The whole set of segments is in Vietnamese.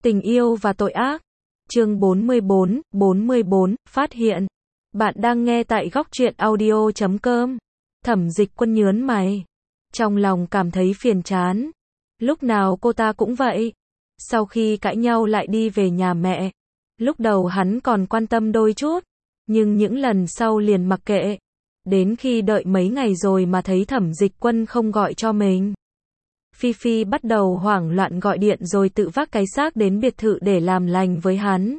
Tình yêu và tội ác. Chương 44, phát hiện. Bạn đang nghe tại góc truyện audio.com. Thẩm Dịch Quân nhớn mày. Trong lòng cảm thấy phiền chán. Lúc nào cô ta cũng vậy. Sau khi cãi nhau lại đi về nhà mẹ. Lúc đầu hắn còn quan tâm đôi chút. Nhưng những lần sau liền mặc kệ. Đến khi đợi mấy ngày rồi mà thấy Thẩm Dịch Quân không gọi cho mình. Phi Phi bắt đầu hoảng loạn gọi điện rồi tự vác cái xác đến biệt thự để làm lành với hắn.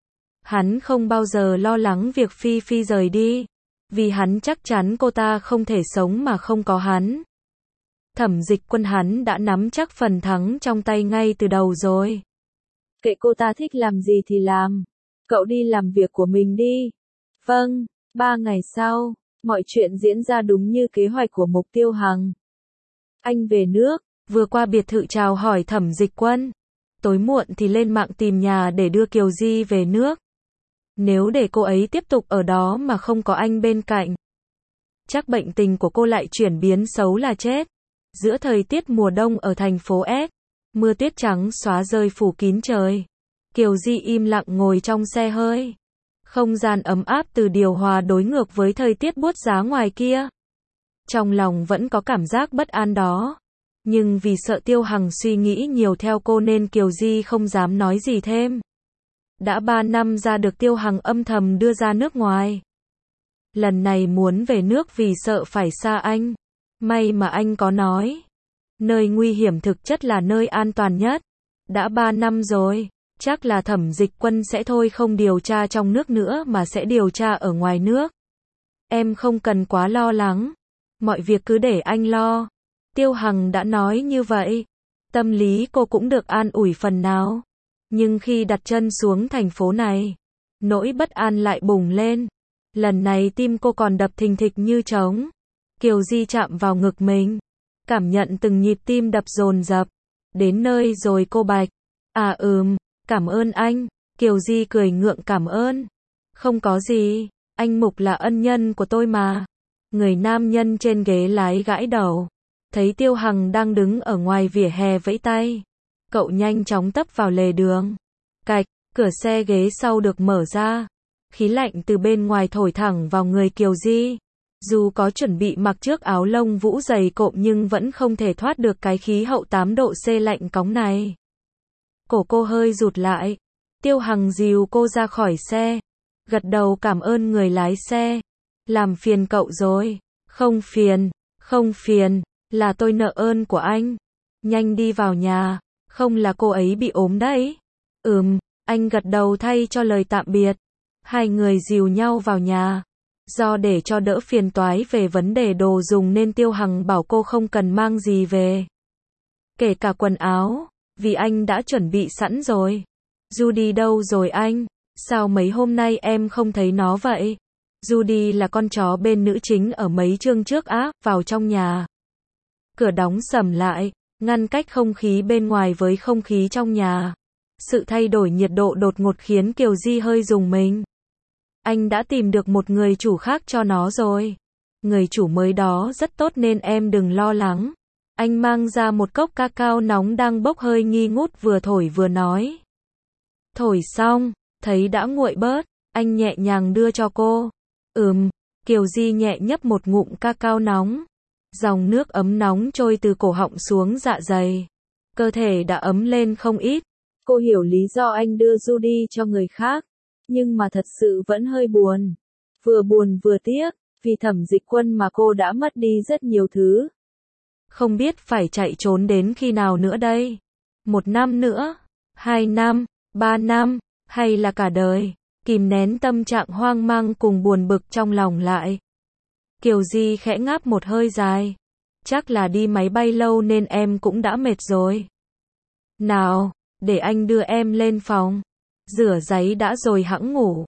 Hắn không bao giờ lo lắng việc Phi Phi rời đi. Vì hắn chắc chắn cô ta không thể sống mà không có hắn. Thẩm Dịch Quân hắn đã nắm chắc phần thắng trong tay ngay từ đầu rồi. Kệ cô ta thích làm gì thì làm. Cậu đi làm việc của mình đi. Vâng, 3 ngày sau, mọi chuyện diễn ra đúng như kế hoạch của Mục Tiêu Hằng. Anh về nước, vừa qua biệt thự chào hỏi Thẩm Dịch Quân. Tối muộn thì lên mạng tìm nhà để đưa Kiều Di về nước. Nếu để cô ấy tiếp tục ở đó mà không có anh bên cạnh, chắc bệnh tình của cô lại chuyển biến xấu là chết. Giữa thời tiết mùa đông ở thành phố S, mưa tuyết trắng xóa rơi phủ kín trời. Kiều Di im lặng ngồi trong xe hơi. Không gian ấm áp từ điều hòa đối ngược với thời tiết buốt giá ngoài kia. Trong lòng vẫn có cảm giác bất an đó. Nhưng vì sợ Tiêu Hằng suy nghĩ nhiều theo cô nên Kiều Di không dám nói gì thêm. Đã 3 năm ra được Tiêu Hằng âm thầm đưa ra nước ngoài. Lần này muốn về nước vì sợ phải xa anh. May mà anh có nói. Nơi nguy hiểm thực chất là nơi an toàn nhất. Đã 3 năm rồi. Chắc là Thẩm Dịch Quân sẽ thôi không điều tra trong nước nữa mà sẽ điều tra ở ngoài nước. Em không cần quá lo lắng. Mọi việc cứ để anh lo. Tiêu Hằng đã nói như vậy. Tâm lý cô cũng được an ủi phần nào. Nhưng khi đặt chân xuống thành phố này, nỗi bất an lại bùng lên. Lần này tim cô còn đập thình thịch như trống. Kiều Di chạm vào ngực mình. Cảm nhận từng nhịp tim đập dồn dập. Đến nơi rồi cô bạch. Cảm ơn anh. Kiều Di cười ngượng cảm ơn. Không có gì. Anh Mục là ân nhân của tôi mà. Người nam nhân trên ghế lái gãi đầu. Thấy Tiêu Hằng đang đứng ở ngoài vỉa hè vẫy tay. Cậu nhanh chóng tấp vào lề đường. Cạch, cửa xe ghế sau được mở ra. Khí lạnh từ bên ngoài thổi thẳng vào người Kiều Di. Dù có chuẩn bị mặc chiếc áo lông vũ dày cộm nhưng vẫn không thể thoát được cái khí hậu 8 độ C lạnh cóng này. Cổ cô hơi rụt lại. Tiêu Hằng dìu cô ra khỏi xe. Gật đầu cảm ơn người lái xe. Làm phiền cậu rồi. Không phiền, là tôi nợ ơn của anh. Nhanh đi vào nhà. Không là cô ấy bị ốm đấy. Anh gật đầu thay cho lời tạm biệt. Hai người dìu nhau vào nhà. Do để cho đỡ phiền toái về vấn đề đồ dùng nên Tiêu Hằng bảo cô không cần mang gì về. Kể cả quần áo, vì anh đã chuẩn bị sẵn rồi. Judy đâu rồi anh? Sao mấy hôm nay em không thấy nó vậy? Judy là con chó bên nữ chính ở mấy chương trước vào trong nhà. Cửa đóng sầm lại, ngăn cách không khí bên ngoài với không khí trong nhà. Sự thay đổi nhiệt độ đột ngột khiến Kiều Di hơi rùng mình. Anh đã tìm được một người chủ khác cho nó rồi. Người chủ mới đó rất tốt nên em đừng lo lắng. Anh mang ra một cốc cacao nóng đang bốc hơi nghi ngút vừa thổi vừa nói. Thổi xong, thấy đã nguội bớt, anh nhẹ nhàng đưa cho cô. Kiều Di nhẹ nhấp một ngụm cacao nóng. Dòng nước ấm nóng trôi từ cổ họng xuống dạ dày. Cơ thể đã ấm lên không ít. Cô hiểu lý do anh đưa Judy cho người khác. Nhưng mà thật sự vẫn hơi buồn. Vừa buồn vừa tiếc. Vì Thẩm Dịch Quân mà cô đã mất đi rất nhiều thứ. Không biết phải chạy trốn đến khi nào nữa đây. 1 năm nữa, 2 năm, 3 năm, hay là cả đời. Kìm nén tâm trạng hoang mang cùng buồn bực trong lòng lại. Kiều Di khẽ ngáp một hơi dài. Chắc là đi máy bay lâu nên em cũng đã mệt rồi. Nào, để anh đưa em lên phòng. Rửa giấy đã rồi hẵng ngủ.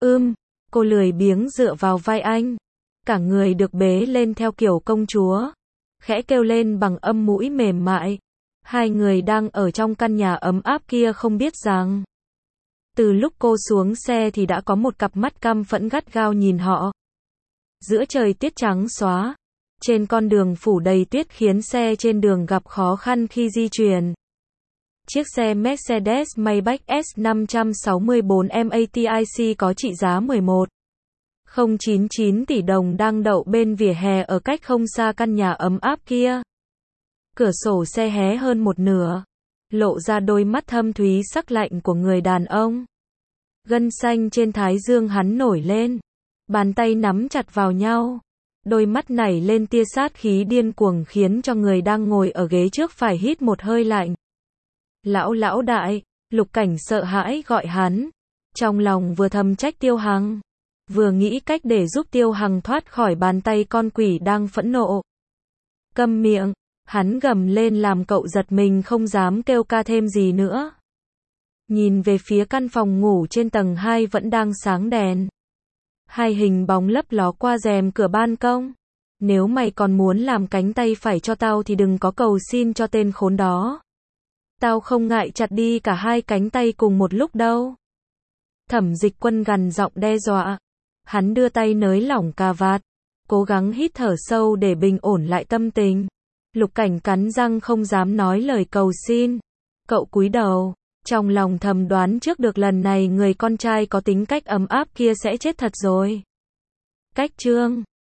Cô lười biếng dựa vào vai anh. Cả người được bế lên theo kiểu công chúa. Khẽ kêu lên bằng âm mũi mềm mại. Hai người đang ở trong căn nhà ấm áp kia không biết rằng. Từ lúc cô xuống xe thì đã có một cặp mắt căm phẫn gắt gao nhìn họ. Giữa trời tiết trắng xóa. Trên con đường phủ đầy tuyết khiến xe trên đường gặp khó khăn khi di chuyển. Chiếc xe Mercedes-Maybach S564 MATIC có trị giá 11,099 tỷ đồng đang đậu bên vỉa hè ở cách không xa căn nhà ấm áp kia. Cửa sổ xe hé hơn một nửa, lộ ra đôi mắt thâm thúy sắc lạnh của người đàn ông. Gân xanh trên thái dương hắn nổi lên, bàn tay nắm chặt vào nhau. Đôi mắt nảy lên tia sát khí điên cuồng khiến cho người đang ngồi ở ghế trước phải hít một hơi lạnh. Lão đại, Lục Cảnh sợ hãi gọi hắn. Trong lòng vừa thầm trách Tiêu Hằng, vừa nghĩ cách để giúp Tiêu Hằng thoát khỏi bàn tay con quỷ đang phẫn nộ. Câm miệng, hắn gầm lên làm cậu giật mình không dám kêu ca thêm gì nữa. Nhìn về phía căn phòng ngủ trên tầng 2 vẫn đang sáng đèn. Hai hình bóng lấp ló qua rèm cửa ban công. Nếu mày còn muốn làm cánh tay phải cho tao thì đừng có cầu xin cho tên khốn đó. Tao không ngại chặt đi cả hai cánh tay cùng một lúc đâu. Thẩm Dịch Quân gằn giọng đe dọa. Hắn đưa tay nới lỏng cà vạt, cố gắng hít thở sâu để bình ổn lại tâm tình. Lục Cảnh cắn răng không dám nói lời cầu xin. Cậu cúi đầu, trong lòng thầm đoán trước được lần này người con trai có tính cách ấm áp kia sẽ chết thật rồi. Cách chương